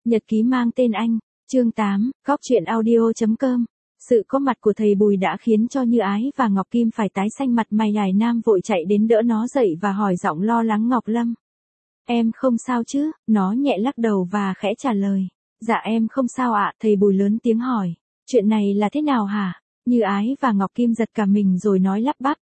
Nhật ký mang tên anh, chương 8, Góc truyện audio.com. Sự có mặt của thầy Bùi đã khiến cho Như Ái và Ngọc Kim phải tái xanh mặt mày. Hải Nam vội chạy đến đỡ nó dậy và hỏi giọng lo lắng Ngọc Lâm. Em không sao chứ? Nó nhẹ lắc đầu và khẽ trả lời. Dạ em không sao ạ. Thầy Bùi lớn tiếng hỏi. Chuyện này là thế nào hả? Như Ái và Ngọc Kim giật cả mình rồi nói lắp bắp.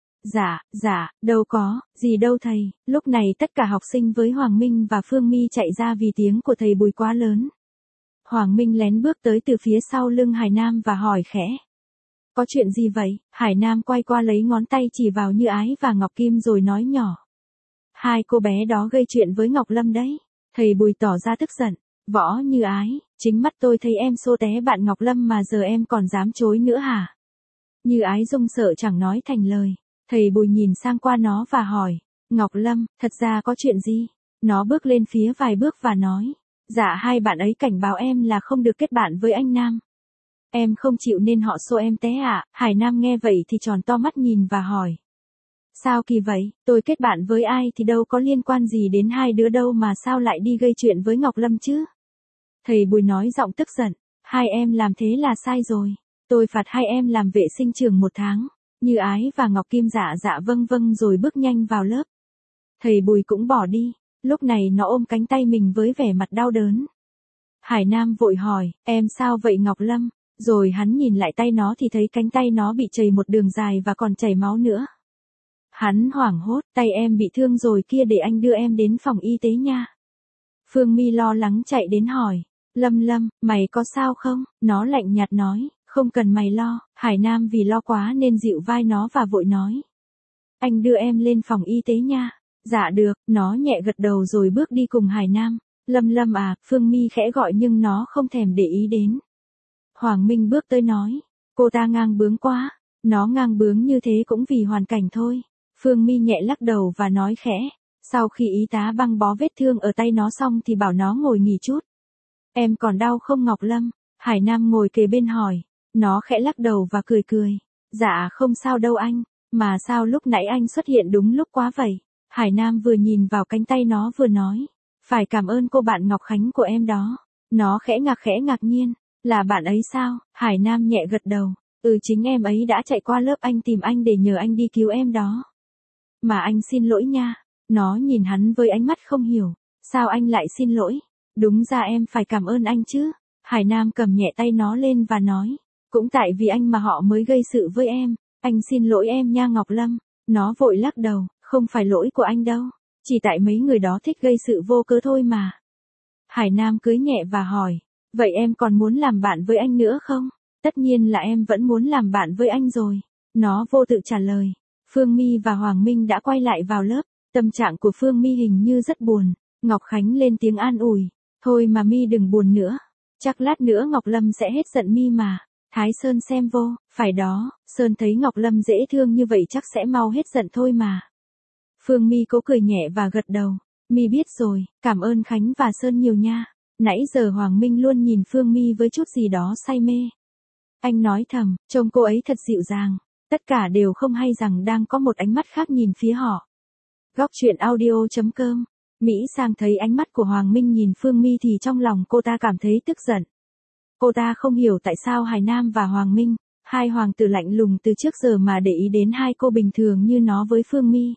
Dạ, đâu có, gì đâu thầy. Lúc này tất cả học sinh với Hoàng Minh và Phương My chạy ra vì tiếng của thầy Bùi quá lớn. Hoàng Minh lén bước tới từ phía sau lưng Hải Nam và hỏi khẽ. Có chuyện gì vậy? Hải Nam quay qua lấy ngón tay chỉ vào Như Ái và Ngọc Kim rồi nói nhỏ. Hai cô bé đó gây chuyện với Ngọc Lâm đấy. Thầy Bùi tỏ ra tức giận. Võ Như Ái, chính mắt tôi thấy em xô té bạn Ngọc Lâm mà giờ em còn dám chối nữa hả? Như Ái run sợ chẳng nói thành lời. Thầy Bùi nhìn sang qua nó và hỏi. Ngọc Lâm, thật ra có chuyện gì? Nó bước lên phía vài bước và nói. Dạ hai bạn ấy cảnh báo em là không được kết bạn với anh Nam. Em không chịu nên họ xô em té ạ. Hải Nam nghe vậy thì tròn to mắt nhìn và hỏi. Sao kỳ vậy? Tôi kết bạn với ai thì đâu có liên quan gì đến hai đứa đâu mà sao lại đi gây chuyện với Ngọc Lâm chứ? Thầy Bùi nói giọng tức giận. Hai em làm thế là sai rồi. Tôi phạt hai em làm vệ sinh trường 1 tháng. Như Ái và Ngọc Kim dạ vâng rồi bước nhanh vào lớp. Thầy Bùi cũng bỏ đi. Lúc này nó ôm cánh tay mình với vẻ mặt đau đớn. Hải Nam vội hỏi, em sao vậy Ngọc Lâm? Rồi hắn nhìn lại tay nó thì thấy cánh tay nó bị chảy một đường dài và còn chảy máu nữa. Hắn hoảng hốt, tay em bị thương rồi kia, để anh đưa em đến phòng y tế nha. Phương My lo lắng chạy đến hỏi, Lâm, mày có sao không? Nó lạnh nhạt nói, không cần mày lo. Hải Nam vì lo quá nên dịu vai nó và vội nói. Anh đưa em lên phòng y tế nha. Dạ được, nó nhẹ gật đầu rồi bước đi cùng Hải Nam. Lâm à, Phương My khẽ gọi nhưng nó không thèm để ý đến. Hoàng Minh bước tới nói, cô ta ngang bướng quá. Nó ngang bướng như thế cũng vì hoàn cảnh thôi. Phương My nhẹ lắc đầu và nói khẽ. Sau khi y tá băng bó vết thương ở tay nó xong thì bảo nó ngồi nghỉ chút. Em còn đau không Ngọc Lâm? Hải Nam ngồi kề bên hỏi. Nó khẽ lắc đầu và cười. Dạ không sao đâu anh. Mà sao lúc nãy anh xuất hiện đúng lúc quá vậy? Hải Nam vừa nhìn vào cánh tay nó vừa nói. Phải cảm ơn cô bạn Ngọc Khánh của em đó. Nó khẽ ngạc nhiên. Là bạn ấy sao? Hải Nam nhẹ gật đầu. Chính em ấy đã chạy qua lớp anh tìm anh để nhờ anh đi cứu em đó. Mà anh xin lỗi nha. Nó nhìn hắn với ánh mắt không hiểu. Sao anh lại xin lỗi? Đúng ra em phải cảm ơn anh chứ. Hải Nam cầm nhẹ tay nó lên và nói. Cũng tại vì anh mà họ mới gây sự với em. Anh xin lỗi em nha Ngọc Lâm. Nó vội lắc đầu. Không phải lỗi của anh đâu. Chỉ tại mấy người đó thích gây sự vô cớ thôi mà. Hải Nam cười nhẹ và hỏi. Vậy em còn muốn làm bạn với anh nữa không? Tất nhiên là em vẫn muốn làm bạn với anh rồi. Nó vô tự trả lời. Phương My và Hoàng Minh đã quay lại vào lớp. Tâm trạng của Phương My hình như rất buồn. Ngọc Khánh lên tiếng an ủi. Thôi mà My đừng buồn nữa. Chắc lát nữa Ngọc Lâm sẽ hết giận My mà. Thái Sơn xem vô. Phải đó, Sơn thấy Ngọc Lâm dễ thương như vậy chắc sẽ mau hết giận thôi mà. Phương My cố cười nhẹ và gật đầu. My biết rồi, cảm ơn Khánh và Sơn nhiều nha. Nãy giờ Hoàng Minh luôn nhìn Phương My với chút gì đó say mê. Anh nói thầm, trông cô ấy thật dịu dàng. Tất cả đều không hay rằng đang có một ánh mắt khác nhìn phía họ. Góc truyện audio.com. Mỹ Sang thấy ánh mắt của Hoàng Minh nhìn Phương My thì trong lòng cô ta cảm thấy tức giận. Cô ta không hiểu tại sao Hải Nam và Hoàng Minh, hai hoàng tử lạnh lùng từ trước giờ mà để ý đến hai cô bình thường như nó với Phương My.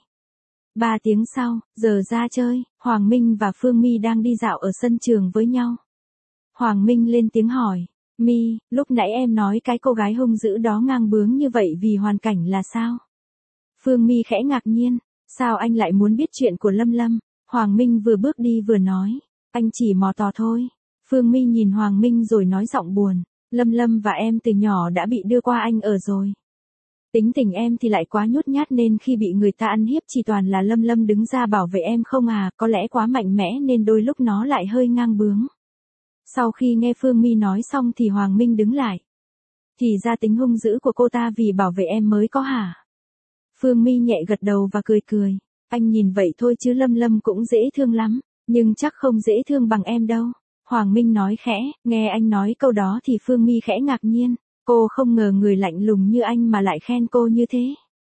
3 tiếng sau, giờ ra chơi, Hoàng Minh và Phương My đang đi dạo ở sân trường với nhau. Hoàng Minh lên tiếng hỏi, My, lúc nãy em nói cái cô gái hung dữ đó ngang bướng như vậy vì hoàn cảnh là sao? Phương My khẽ ngạc nhiên, sao anh lại muốn biết chuyện của Lâm? Hoàng Minh vừa bước đi vừa nói, anh chỉ mò tò thôi. Phương My nhìn Hoàng Minh rồi nói giọng buồn, Lâm và em từ nhỏ đã bị đưa qua anh ở rồi. Tính tình em thì lại quá nhút nhát nên khi bị người ta ăn hiếp chỉ toàn là Lâm đứng ra bảo vệ em không à, có lẽ quá mạnh mẽ nên đôi lúc nó lại hơi ngang bướng. Sau khi nghe Phương My nói xong thì Hoàng Minh đứng lại. Thì ra tính hung dữ của cô ta vì bảo vệ em mới có hả? Phương My nhẹ gật đầu và cười. Anh nhìn vậy thôi chứ Lâm cũng dễ thương lắm, nhưng chắc không dễ thương bằng em đâu. Hoàng Minh nói khẽ, nghe anh nói câu đó thì Phương My khẽ ngạc nhiên. Cô không ngờ người lạnh lùng như anh mà lại khen cô như thế.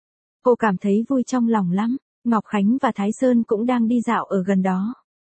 Cô cảm thấy vui trong lòng lắm. Ngọc Khánh và Thái Sơn cũng đang đi dạo ở gần đó.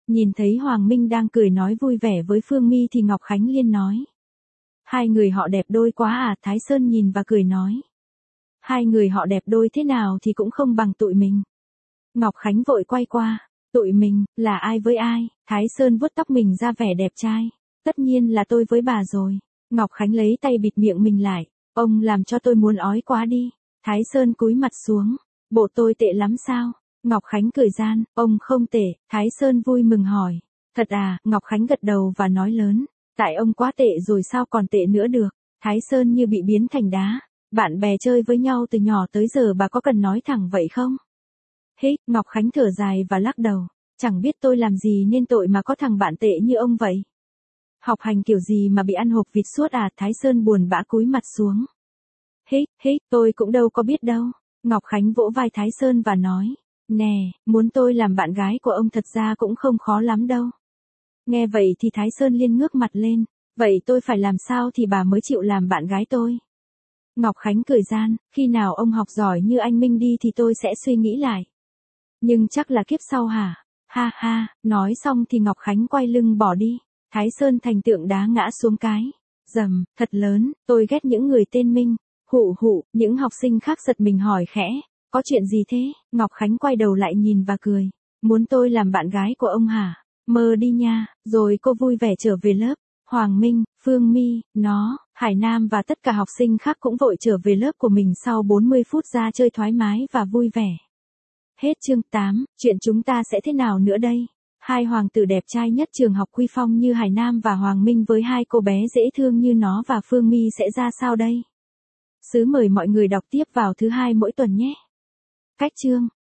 Nhìn thấy Hoàng Minh đang cười nói vui vẻ với Phương Mi thì Ngọc Khánh Liên nói. Hai người họ đẹp đôi quá à, Thái Sơn nhìn và cười nói. Hai người họ đẹp đôi thế nào thì cũng không bằng tụi mình. Ngọc Khánh vội quay qua. Tụi mình, là ai với ai? Thái Sơn vuốt tóc mình ra vẻ đẹp trai. Tất nhiên là tôi với bà rồi. Ngọc Khánh lấy tay bịt miệng mình lại. Ông làm cho tôi muốn ói quá đi. Thái Sơn cúi mặt xuống. Bộ tôi tệ lắm sao? Ngọc Khánh cười gian. Ông không tệ. Thái Sơn vui mừng hỏi. Thật à? Ngọc Khánh gật đầu và nói lớn. Tại ông quá tệ rồi sao còn tệ nữa được. Thái Sơn như bị biến thành đá. Bạn bè chơi với nhau từ nhỏ tới giờ bà có cần nói thẳng vậy không? Hít, Ngọc Khánh thở dài và lắc đầu. Chẳng biết tôi làm gì nên tội mà có thằng bạn tệ như ông vậy. Học hành kiểu gì mà bị ăn hộp vịt suốt à? Thái Sơn buồn bã cúi mặt xuống. Hít, tôi cũng đâu có biết đâu. Ngọc Khánh vỗ vai Thái Sơn và nói. Nè, muốn tôi làm bạn gái của ông thật ra cũng không khó lắm đâu. Nghe vậy thì Thái Sơn Liên ngước mặt lên. Vậy tôi phải làm sao thì bà mới chịu làm bạn gái tôi? Ngọc Khánh cười gian. Khi nào ông học giỏi như anh Minh đi thì tôi sẽ suy nghĩ lại. Nhưng chắc là kiếp sau hả? Ha ha, nói xong thì Ngọc Khánh quay lưng bỏ đi. Thái Sơn thành tượng đá ngã xuống cái. Dầm, thật lớn, tôi ghét những người tên Minh. Hụ, những học sinh khác giật mình hỏi khẽ. Có chuyện gì thế? Ngọc Khánh quay đầu lại nhìn và cười. Muốn tôi làm bạn gái của ông hả? Mơ đi nha. Rồi cô vui vẻ trở về lớp. Hoàng Minh, Phương Mi, Hải Nam và tất cả học sinh khác cũng vội trở về lớp của mình sau 40 phút ra chơi thoải mái và vui vẻ. Hết chương 8, chuyện chúng ta sẽ thế nào nữa đây? Hai hoàng tử đẹp trai nhất trường học Quy Phong như Hải Nam và Hoàng Minh với hai cô bé dễ thương như nó và Phương Mi sẽ ra sao đây? Sứ mời mọi người đọc tiếp vào thứ hai mỗi tuần nhé. Cách chương